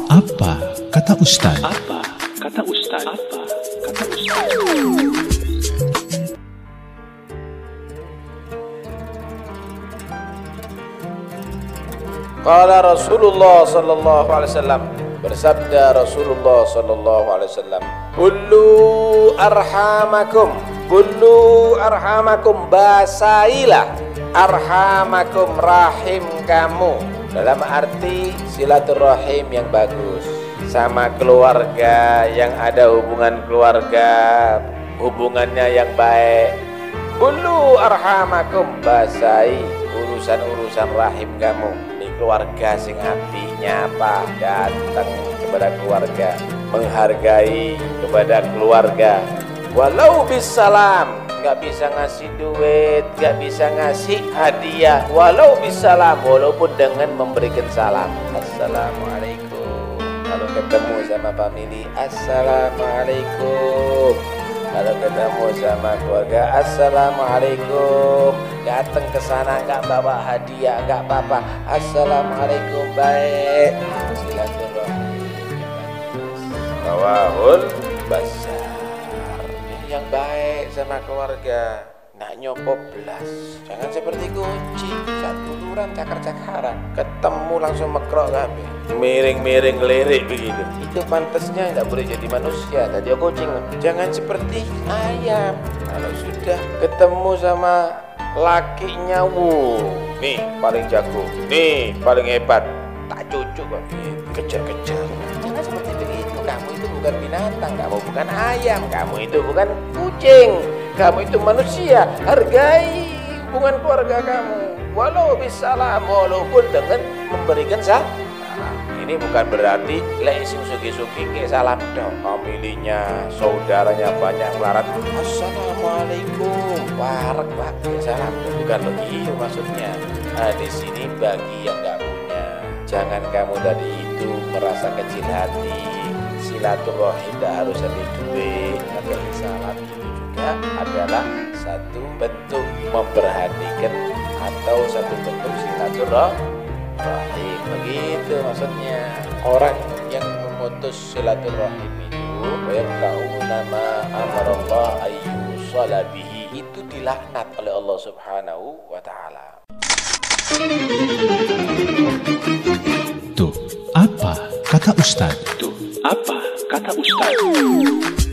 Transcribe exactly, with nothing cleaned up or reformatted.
Apa kata Ustaz? Apa kata Ustaz? Apa kata Ustaz? Qala Rasulullah sallallahu alaihi wasallam, bersabda Rasulullah sallallahu alaihi wasallam, "Kullu arhamakum, kullu arhamakum, basailah arhamakum, rahim kamu." Dalam arti silaturahim yang bagus sama keluarga, yang ada hubungan keluarga, hubungannya yang baik. Kullu arhamakum, basai urusan-urusan rahim kamu. Keluarga sing hatinya apa, datang kepada keluarga, menghargai kepada keluarga, walau bisalam. Gak bisa ngasih duit, gak bisa ngasih hadiah, walau bisalam, walaupun dengan memberikan salam. Assalamualaikum. Kalau ketemu sama family, assalamualaikum. Kalau ketemu sama keluarga, assalamualaikum. Datang ke sana nggak bawa hadiah, nggak apa-apa, assalamualaikum, baik. Silaturahim rawahul basar. Yang baik sama keluarga, nak nyopo belas, jangan seperti kucing, satu luran cakar-cakaran, ketemu langsung mekrok kabeh, miring-miring lirik begitu. Itu pantasnya nggak boleh jadi manusia. Tadi kucing, jangan seperti ayam. Kalau sudah ketemu sama lakinya, wuh, nih paling jago, nih paling hebat, tak cucuk kok, kejar-kejar. Jangan seperti begitu. Kamu itu bukan binatang, kamu bukan ayam, kamu itu bukan kucing, kamu itu manusia. Hargai hubungan keluarga kamu, walau bisalam, walaupun dengan memberikan salam. Ini bukan berarti lek sing sugi-sugi ke salam dong. Familinya, saudaranya banyak melarat, assalamualaikum, warak pakai salam. Bukan begitu maksudnya. Nah, di sini bagi yang nggak punya, jangan kamu tadi itu merasa kecil hati. Silaturahim tidak harus ada duit, pakai salam itu juga adalah satu bentuk memperhatikan atau satu bentuk silaturahim. Begitu maksudnya. Orang yang memutus silaturahim itu, yaqta'una ma amarallah ayyusala bihi, itu dilaknat oleh Allah Subhanahu wa taala. Tuh, apa kata Ustaz? Tuh, apa kata Ustaz?